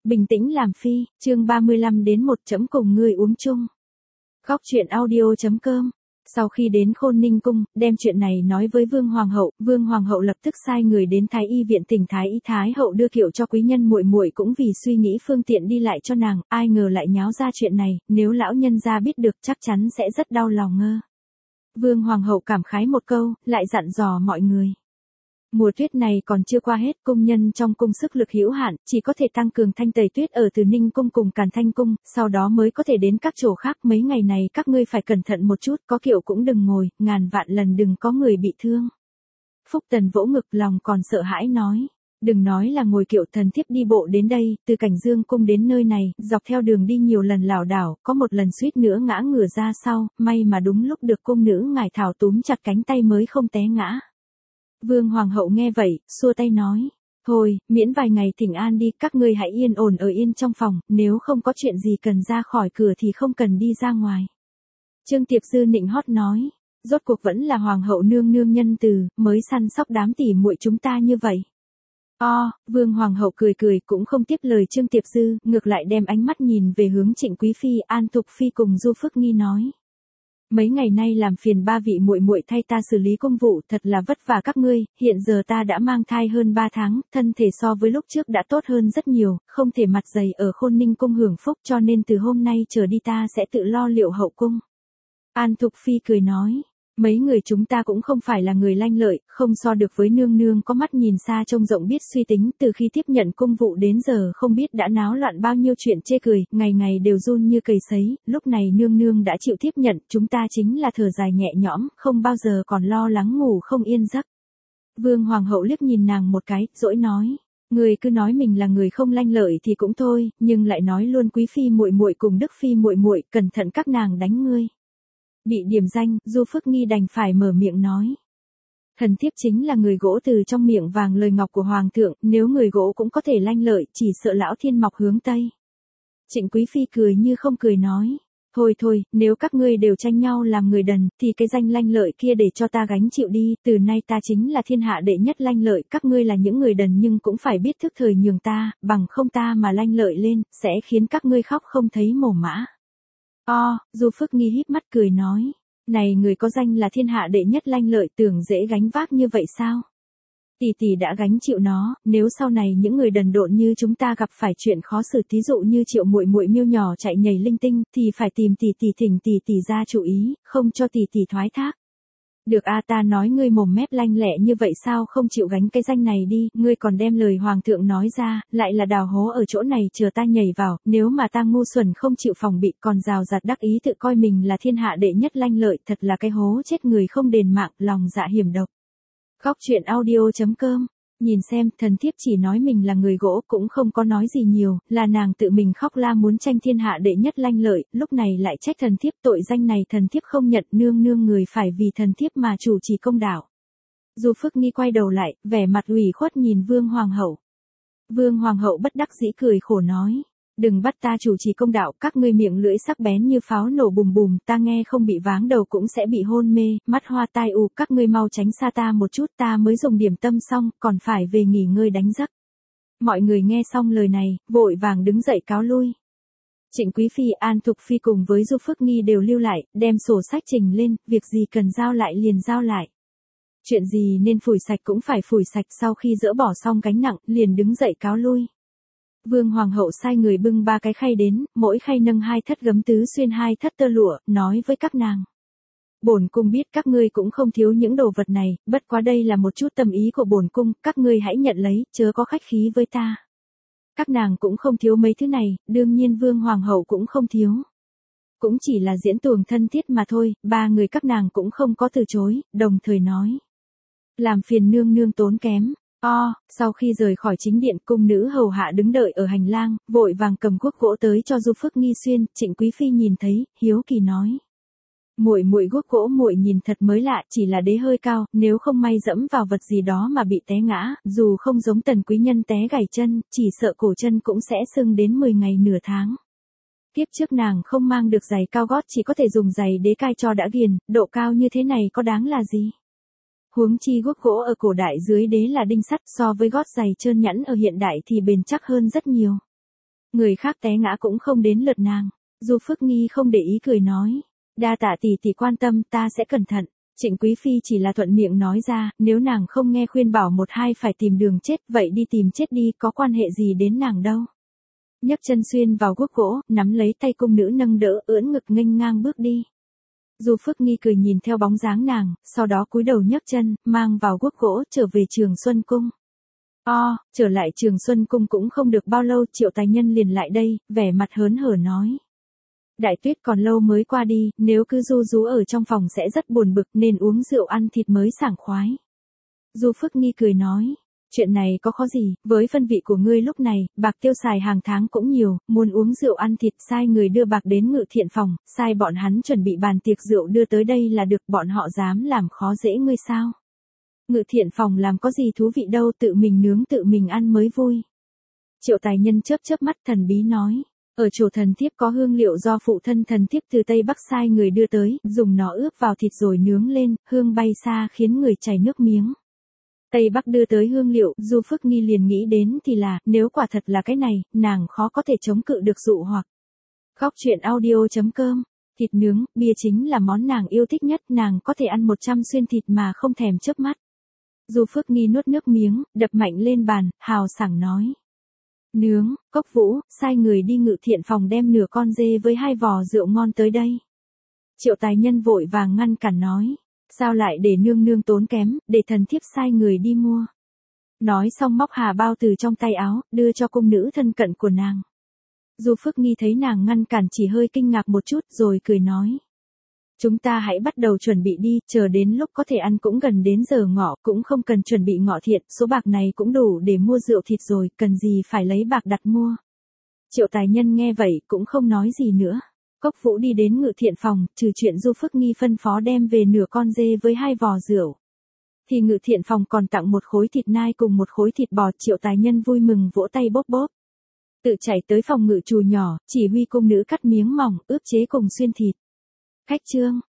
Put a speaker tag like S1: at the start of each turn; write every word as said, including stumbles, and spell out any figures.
S1: Bình tĩnh làm phi, chương ba mươi lăm đến một chấm cùng ngươi uống chung. Góc truyện audio chấm com. Sau khi đến Khôn Ninh cung, đem chuyện này nói với Vương Hoàng hậu, Vương Hoàng hậu lập tức sai người đến Thái y viện tỉnh Thái y Thái hậu đưa kiệu cho quý nhân muội muội cũng vì suy nghĩ phương tiện đi lại cho nàng, ai ngờ lại nháo ra chuyện này, nếu lão nhân gia biết được chắc chắn sẽ rất đau lòng ngơ. Vương Hoàng hậu cảm khái một câu, lại dặn dò mọi người. Mùa tuyết này còn chưa qua hết, cung nhân trong cung sức lực hữu hạn, chỉ có thể tăng cường thanh tẩy tuyết ở Từ Ninh cung cùng Càn Thanh cung, sau đó mới có thể đến các chỗ khác. Mấy ngày này các ngươi phải cẩn thận một chút, có kiệu cũng đừng ngồi, ngàn vạn lần đừng có người bị thương. Phúc Tần vỗ ngực lòng còn sợ hãi nói. Đừng nói là ngồi kiệu, thần thiếp đi bộ đến đây, từ Cảnh Dương cung đến nơi này, dọc theo đường đi nhiều lần lảo đảo, có một lần suýt nữa ngã ngửa ra sau, may mà đúng lúc được cung nữ ngải thảo túm chặt cánh tay mới không té ngã. Vương Hoàng hậu nghe vậy, xua tay nói, thôi, miễn vài ngày thỉnh an đi, các ngươi hãy yên ổn ở yên trong phòng, nếu không có chuyện gì cần ra khỏi cửa thì không cần đi ra ngoài. Trương Tiệp Dư nịnh hót nói, rốt cuộc vẫn là Hoàng hậu nương nương nhân từ, mới săn sóc đám tỉ muội chúng ta như vậy. O, Vương Hoàng hậu cười cười cũng không tiếp lời Trương Tiệp Dư, ngược lại đem ánh mắt nhìn về hướng Trịnh Quý Phi, An Thục Phi cùng Du Phước Nghi nói. Mấy ngày nay làm phiền ba vị muội muội thay ta xử lý công vụ, thật là vất vả các ngươi, hiện giờ ta đã mang thai hơn ba tháng, thân thể so với lúc trước đã tốt hơn rất nhiều, không thể mặt dày ở Khôn Ninh cung hưởng phúc, cho nên từ hôm nay trở đi ta sẽ tự lo liệu hậu cung. An Thục Phi cười nói, mấy người chúng ta cũng không phải là người lanh lợi, không so được với nương nương có mắt nhìn xa trông rộng biết suy tính, từ khi tiếp nhận công vụ đến giờ không biết đã náo loạn bao nhiêu chuyện chê cười, ngày ngày đều run như cầy sấy, lúc này nương nương đã chịu tiếp nhận, chúng ta chính là thở dài nhẹ nhõm, không bao giờ còn lo lắng ngủ không yên giấc. Vương Hoàng hậu liếc nhìn nàng một cái, dỗi nói, người cứ nói mình là người không lanh lợi thì cũng thôi, nhưng lại nói luôn Quý Phi muội muội cùng Đức Phi muội muội, cẩn thận các nàng đánh ngươi. Bị điểm danh, Du Phước Nghi đành phải mở miệng nói. Thần thiếp chính là người gỗ từ trong miệng vàng lời ngọc của Hoàng thượng, nếu người gỗ cũng có thể lanh lợi, chỉ sợ lão thiên mọc hướng Tây. Trịnh Quý Phi cười như không cười nói. Thôi thôi, nếu các ngươi đều tranh nhau làm người đần, thì cái danh lanh lợi kia để cho ta gánh chịu đi, từ nay ta chính là thiên hạ đệ nhất lanh lợi, các ngươi là những người đần nhưng cũng phải biết thức thời nhường ta, bằng không ta mà lanh lợi lên, sẽ khiến các ngươi khóc không thấy mồ mã. O, Du Phước Nghi híp mắt cười nói, này người có danh là thiên hạ đệ nhất lanh lợi tưởng dễ gánh vác như vậy sao? Tỷ tỷ đã gánh chịu nó, nếu sau này những người đần độn như chúng ta gặp phải chuyện khó xử, thí dụ như Triệu muội muội miêu nhỏ chạy nhảy linh tinh, thì phải tìm tỷ tỷ thỉnh tỷ tỷ ra chủ ý, không cho tỷ tỷ thoái thác. Được a, ta nói ngươi mồm mép lanh lẹ như vậy sao không chịu gánh cái danh này đi, ngươi còn đem lời Hoàng thượng nói ra, lại là đào hố ở chỗ này chờ ta nhảy vào, nếu mà ta ngu xuẩn không chịu phòng bị còn rào rạt đắc ý tự coi mình là thiên hạ đệ nhất lanh lợi, thật là cái hố chết người không đền mạng, lòng dạ hiểm độc. Góc truyện audio chấm com. Nhìn xem, thần thiếp chỉ nói mình là người gỗ cũng không có nói gì nhiều, là nàng tự mình khóc la muốn tranh thiên hạ đệ nhất lanh lợi, lúc này lại trách thần thiếp, tội danh này thần thiếp không nhận, nương nương người phải vì thần thiếp mà chủ trì công đạo. Du Phước Nghi quay đầu lại, vẻ mặt ủy khuất nhìn Vương Hoàng hậu. Vương Hoàng hậu bất đắc dĩ cười khổ nói. Đừng bắt ta chủ trì công đạo, các ngươi miệng lưỡi sắc bén như pháo nổ bùm bùm, ta nghe không bị váng đầu cũng sẽ bị hôn mê, mắt hoa tai ù, các ngươi mau tránh xa ta một chút, ta mới dùng điểm tâm xong, còn phải về nghỉ ngơi đánh giấc. Mọi người nghe xong lời này, vội vàng đứng dậy cáo lui. Trịnh Quý Phi, An Thục Phi cùng với Du Phước Nghi đều lưu lại, đem sổ sách trình lên, việc gì cần giao lại liền giao lại. Chuyện gì nên phủi sạch cũng phải phủi sạch, sau khi dỡ bỏ xong gánh nặng, liền đứng dậy cáo lui. Vương Hoàng hậu sai người bưng ba cái khay đến, mỗi khay nâng hai thất gấm tứ xuyên hai thất tơ lụa, nói với các nàng. Bổn cung biết các ngươi cũng không thiếu những đồ vật này, bất quá đây là một chút tâm ý của bổn cung, các ngươi hãy nhận lấy, chớ có khách khí với ta. Các nàng cũng không thiếu mấy thứ này, đương nhiên Vương Hoàng hậu cũng không thiếu. Cũng chỉ là diễn tuồng thân thiết mà thôi, ba người các nàng cũng không có từ chối, đồng thời nói. Làm phiền nương nương tốn kém. O, sau khi rời khỏi chính điện, cung nữ hầu hạ đứng đợi ở hành lang, vội vàng cầm guốc gỗ tới cho Du Phước Nghi xuyên, Trịnh Quý Phi nhìn thấy, hiếu kỳ nói. Muội muội guốc gỗ muội nhìn thật mới lạ, chỉ là đế hơi cao, nếu không may dẫm vào vật gì đó mà bị té ngã, dù không giống Tần quý nhân té gãy chân, chỉ sợ cổ chân cũng sẽ sưng đến mười ngày nửa tháng. Tiếp trước nàng không mang được giày cao gót, chỉ có thể dùng giày đế cai cho đã ghiền, độ cao như thế này có đáng là gì? Huống chi guốc gỗ ở cổ đại dưới đế là đinh sắt, so với gót giày trơn nhẵn ở hiện đại thì bền chắc hơn rất nhiều. Người khác té ngã cũng không đến lượt nàng. Du Phước Nghi không để ý cười nói. Đa tạ tỷ tỷ quan tâm, ta sẽ cẩn thận. Trịnh Quý Phi chỉ là thuận miệng nói ra, nếu nàng không nghe khuyên bảo một hai phải tìm đường chết, vậy đi tìm chết đi, có quan hệ gì đến nàng đâu. Nhấc chân xuyên vào guốc gỗ, nắm lấy tay cung nữ nâng đỡ, ưỡn ngực nghênh ngang bước đi. Du Phước Nghi cười nhìn theo bóng dáng nàng, sau đó cúi đầu nhấc chân, mang vào guốc gỗ, trở về Trường Xuân Cung. O, trở lại Trường Xuân Cung cũng không được bao lâu, Triệu Tài Nhân liền lại đây, vẻ mặt hớn hở nói. Đại tuyết còn lâu mới qua đi, nếu cứ ru rú ở trong phòng sẽ rất buồn bực nên uống rượu ăn thịt mới sảng khoái. Du Phước Nghi cười nói, chuyện này có khó gì, với phân vị của ngươi lúc này, bạc tiêu xài hàng tháng cũng nhiều, muốn uống rượu ăn thịt sai người đưa bạc đến Ngự Thiện phòng, sai bọn hắn chuẩn bị bàn tiệc rượu đưa tới đây là được, bọn họ dám làm khó dễ ngươi sao? Ngự Thiện phòng làm có gì thú vị đâu, tự mình nướng tự mình ăn mới vui. Triệu Tài Nhân chớp chớp mắt thần bí nói. Ở chỗ thần thiếp có hương liệu do phụ thân thần thiếp từ Tây Bắc sai người đưa tới, dùng nó ướp vào thịt rồi nướng lên, hương bay xa khiến người chảy nước miếng. Tây Bắc đưa tới hương liệu, Du Phước Nghi liền nghĩ đến thì là, nếu quả thật là cái này, nàng khó có thể chống cự được dụ hoặc. Khóc chuyện audio chấm com, thịt nướng, bia chính là món nàng yêu thích nhất, nàng có thể ăn một trăm xuyên thịt mà không thèm chớp mắt. Du Phước Nghi nuốt nước miếng, đập mạnh lên bàn, hào sảng nói. Nướng, Cốc Vũ, sai người đi Ngự Thiện phòng đem nửa con dê với hai vò rượu ngon tới đây. Triệu Tài Nhân vội vàng ngăn cản nói, sao lại để nương nương tốn kém, để thần thiếp sai người đi mua. Nói xong móc hà bao từ trong tay áo, đưa cho cung nữ thân cận của nàng. Du Phước Nghi thấy nàng ngăn cản chỉ hơi kinh ngạc một chút rồi cười nói. Chúng ta hãy bắt đầu chuẩn bị đi, chờ đến lúc có thể ăn cũng gần đến giờ ngọ, cũng không cần chuẩn bị ngọ thiện, số bạc này cũng đủ để mua rượu thịt rồi, cần gì phải lấy bạc đặt mua. Triệu Tài Nhân nghe vậy cũng không nói gì nữa. Cốc Vũ đi đến Ngự Thiện phòng, trừ chuyện Du Phước Nghi phân phó đem về nửa con dê với hai vò rượu. Thì Ngự Thiện phòng còn tặng một khối thịt nai cùng một khối thịt bò, Triệu Tài Nhân vui mừng vỗ tay bóp bóp. Tự chạy tới phòng ngự trù nhỏ, chỉ huy cung nữ cắt miếng mỏng, ướp chế cùng xuyên thịt. Khách trương,